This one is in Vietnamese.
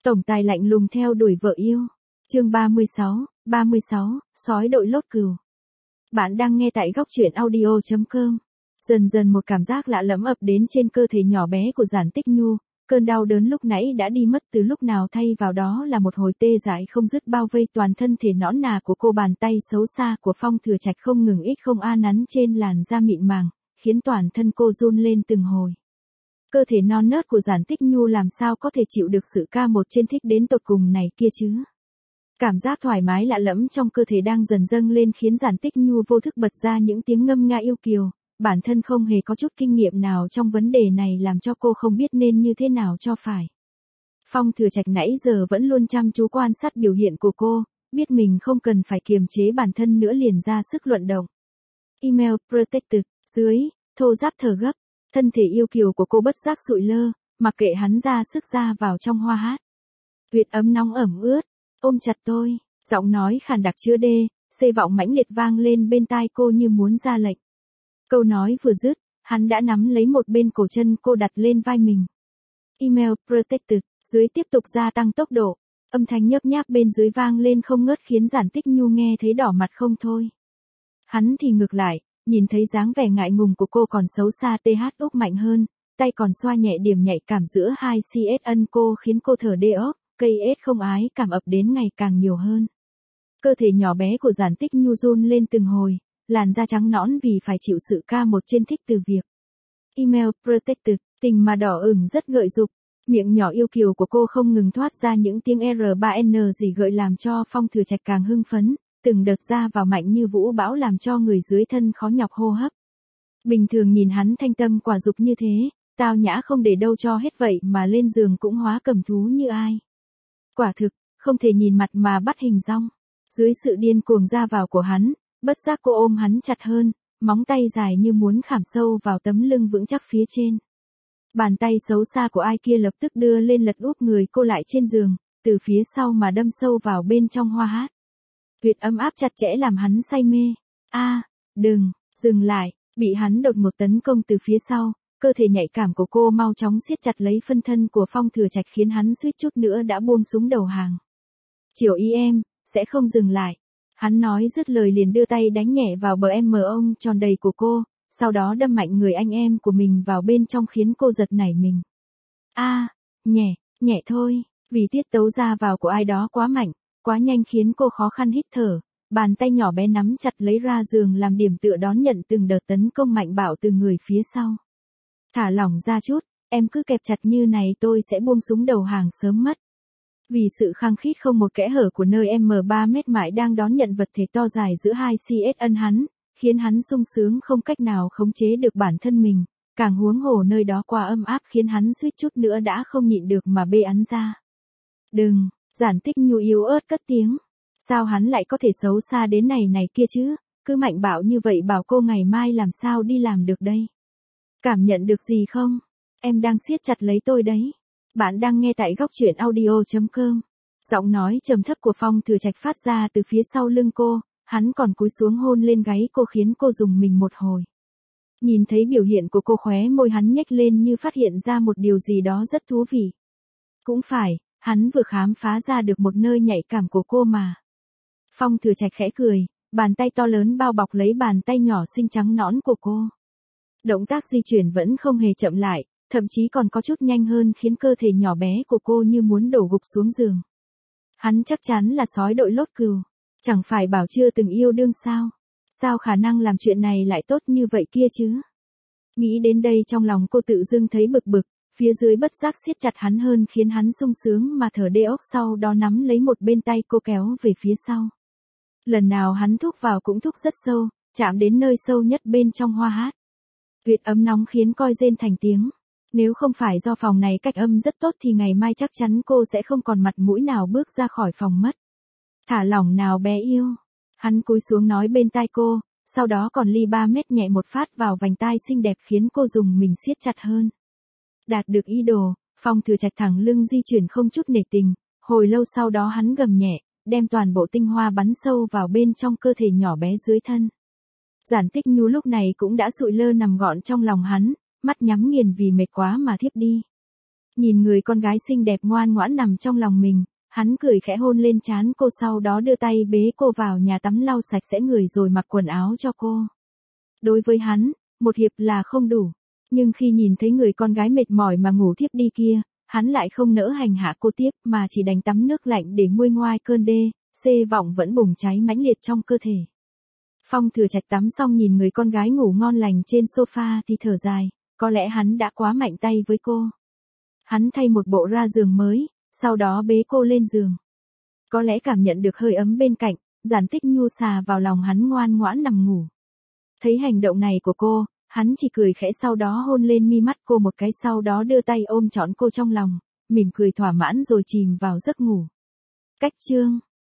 Tổng tài lạnh lùng theo đuổi vợ yêu. Chương 36, sói đội lốt cừu. Bạn đang nghe tại góc truyện audio.com. Dần dần một cảm giác lạ lẫm ập đến trên cơ thể nhỏ bé của Giản Tích Nhu, cơn đau đớn lúc nãy đã đi mất từ lúc nào, thay vào đó là một hồi tê dại không dứt bao vây toàn thân thể nõn nà của cô. Bàn tay xấu xa của Phong Thừa Trạch không ngừng không nắn trên làn da mịn màng, khiến toàn thân cô run lên từng hồi. Cơ thể non nớt của Giản Tích Nhu làm sao có thể chịu được sự ca một trên thích đến tột cùng này kia chứ? Cảm giác thoải mái lạ lẫm trong cơ thể đang dần dâng lên khiến Giản Tích Nhu vô thức bật ra những tiếng ngâm nga yêu kiều. Bản thân không hề có chút kinh nghiệm nào trong vấn đề này làm cho cô không biết nên như thế nào cho phải. Phong Thừa Trạch nãy giờ vẫn luôn chăm chú quan sát biểu hiện của cô, biết mình không cần phải kiềm chế bản thân nữa liền ra sức luận động. Email protected, dưới, thô ráp thở gấp, thân thể yêu kiều của cô bất giác sụi lơ, mặc kệ hắn ra sức ra vào trong hoa hát. Huyệt ấm nóng ẩm ướt, ôm chặt tôi, giọng nói khàn đặc chứa đê, xê vọng mãnh liệt vang lên bên tai cô như muốn ra lệnh. Câu nói vừa dứt, hắn đã nắm lấy một bên cổ chân cô đặt lên vai mình. Email protected, dưới tiếp tục gia tăng tốc độ, âm thanh nhấp nháp bên dưới vang lên không ngớt khiến Giản Tích Nhu nghe thấy đỏ mặt không thôi. Hắn thì ngược lại, nhìn thấy dáng vẻ ngại ngùng của cô còn xấu xa TH úc mạnh hơn, tay còn xoa nhẹ điểm nhạy cảm giữa hai CS ân cô khiến cô thở đê ốc, cây ết không ái cảm ập đến ngày càng nhiều hơn. Cơ thể nhỏ bé của Giản Tích Nhu run lên từng hồi, làn da trắng nõn vì phải chịu sự ca một trên thích từ việc. Email protected, tình mà đỏ ửng rất gợi dục, miệng nhỏ yêu kiều của cô không ngừng thoát ra những tiếng R3N gì gợi làm cho Phong Thừa Trạch càng hưng phấn, từng đợt ra vào mạnh như vũ bão làm cho người dưới thân khó nhọc hô hấp. Bình thường nhìn hắn thanh tâm quả dục như thế, tao nhã không để đâu cho hết vậy mà lên giường cũng hóa cầm thú như ai. Quả thực, không thể nhìn mặt mà bắt hình dong. Dưới sự điên cuồng ra vào của hắn, bất giác cô ôm hắn chặt hơn, móng tay dài như muốn khảm sâu vào tấm lưng vững chắc phía trên. Bàn tay xấu xa của ai kia lập tức đưa lên lật úp người cô lại trên giường, từ phía sau mà đâm sâu vào bên trong hoa hát. Huyệt ấm áp chặt chẽ làm hắn say mê. Đừng, dừng lại, bị hắn đột ngột tấn công từ phía sau, cơ thể nhạy cảm của cô mau chóng siết chặt lấy phân thân của Phong Thừa Trạch khiến hắn suýt chút nữa đã buông súng đầu hàng. Chiều ý em, sẽ không dừng lại. Hắn nói dứt lời liền đưa tay đánh nhẹ vào bờ ông tròn đầy của cô, sau đó đâm mạnh người anh em của mình vào bên trong khiến cô giật nảy mình. Nhẹ thôi, vì tiết tấu ra vào của ai đó quá mạnh, quá nhanh khiến cô khó khăn hít thở, bàn tay nhỏ bé nắm chặt lấy ra giường làm điểm tựa đón nhận từng đợt tấn công mạnh bạo từ người phía sau. Thả lỏng ra chút, em cứ kẹp chặt như này tôi sẽ buông súng đầu hàng sớm mất. Vì sự khăng khít không một kẽ hở của nơi M3 mét mại đang đón nhận vật thể to dài giữa hai CS ân hắn, khiến hắn sung sướng không cách nào khống chế được bản thân mình, càng huống hồ nơi đó quá ấm áp khiến hắn suýt chút nữa đã không nhịn được mà bê ắn ra. Đừng, Giản Tích Nhu yếu ớt cất tiếng. Sao hắn lại có thể xấu xa đến này kia chứ, cứ mạnh bạo như vậy bảo cô ngày mai làm sao đi làm được đây. Cảm nhận được gì không? Em đang siết chặt lấy tôi đấy. Bạn đang nghe tại góc truyện audio.com. Giọng nói trầm thấp của Phong Thừa Trạch phát ra từ phía sau lưng cô, hắn còn cúi xuống hôn lên gáy cô khiến cô rùng mình một hồi. Nhìn thấy biểu hiện của cô khóe môi hắn nhếch lên như phát hiện ra một điều gì đó rất thú vị. Cũng phải, hắn vừa khám phá ra được một nơi nhạy cảm của cô mà. Phong Thừa Trạch khẽ cười, bàn tay to lớn bao bọc lấy bàn tay nhỏ xinh trắng nõn của cô. Động tác di chuyển vẫn không hề chậm lại, thậm chí còn có chút nhanh hơn khiến cơ thể nhỏ bé của cô như muốn đổ gục xuống giường. Hắn chắc chắn là sói đội lốt cừu, chẳng phải bảo chưa từng yêu đương sao? Sao khả năng làm chuyện này lại tốt như vậy kia chứ? Nghĩ đến đây trong lòng cô tự dưng thấy bực bực, phía dưới bất giác siết chặt hắn hơn khiến hắn sung sướng mà thở đê ốc, sau đó nắm lấy một bên tay cô kéo về phía sau. Lần nào hắn thúc vào cũng thúc rất sâu, chạm đến nơi sâu nhất bên trong hoa hát. Huyệt ấm nóng khiến coi rên thành tiếng. Nếu không phải do phòng này cách âm rất tốt thì ngày mai chắc chắn cô sẽ không còn mặt mũi nào bước ra khỏi phòng mất. Thả lỏng nào bé yêu. Hắn cúi xuống nói bên tai cô, sau đó còn ly 3 mét nhẹ một phát vào vành tai xinh đẹp khiến cô dùng mình siết chặt hơn. Đạt được ý đồ, Phong Thừa Trạch thẳng lưng di chuyển không chút nể tình, hồi lâu sau đó hắn gầm nhẹ, đem toàn bộ tinh hoa bắn sâu vào bên trong cơ thể nhỏ bé dưới thân. Giản Tích Nhu lúc này cũng đã sụi lơ nằm gọn trong lòng hắn, mắt nhắm nghiền vì mệt quá mà thiếp đi. Nhìn người con gái xinh đẹp ngoan ngoãn nằm trong lòng mình, hắn cười khẽ hôn lên trán cô, sau đó đưa tay bế cô vào nhà tắm lau sạch sẽ người rồi mặc quần áo cho cô. Đối với hắn, một hiệp là không đủ. Nhưng khi nhìn thấy người con gái mệt mỏi mà ngủ thiếp đi kia, hắn lại không nỡ hành hạ cô tiếp mà chỉ đành tắm nước lạnh để nguôi ngoai cơn xê vọng vẫn bùng cháy mãnh liệt trong cơ thể. Phong Thừa Trạch tắm xong nhìn người con gái ngủ ngon lành trên sofa thì thở dài, có lẽ hắn đã quá mạnh tay với cô. Hắn thay một bộ ra giường mới, sau đó bế cô lên giường. Có lẽ cảm nhận được hơi ấm bên cạnh, Giản Tích Nhu xà vào lòng hắn ngoan ngoãn nằm ngủ. Thấy hành động này của cô, hắn chỉ cười khẽ, sau đó hôn lên mi mắt cô một cái, sau đó đưa tay ôm trọn cô trong lòng, mỉm cười thỏa mãn rồi chìm vào giấc ngủ. Cách chương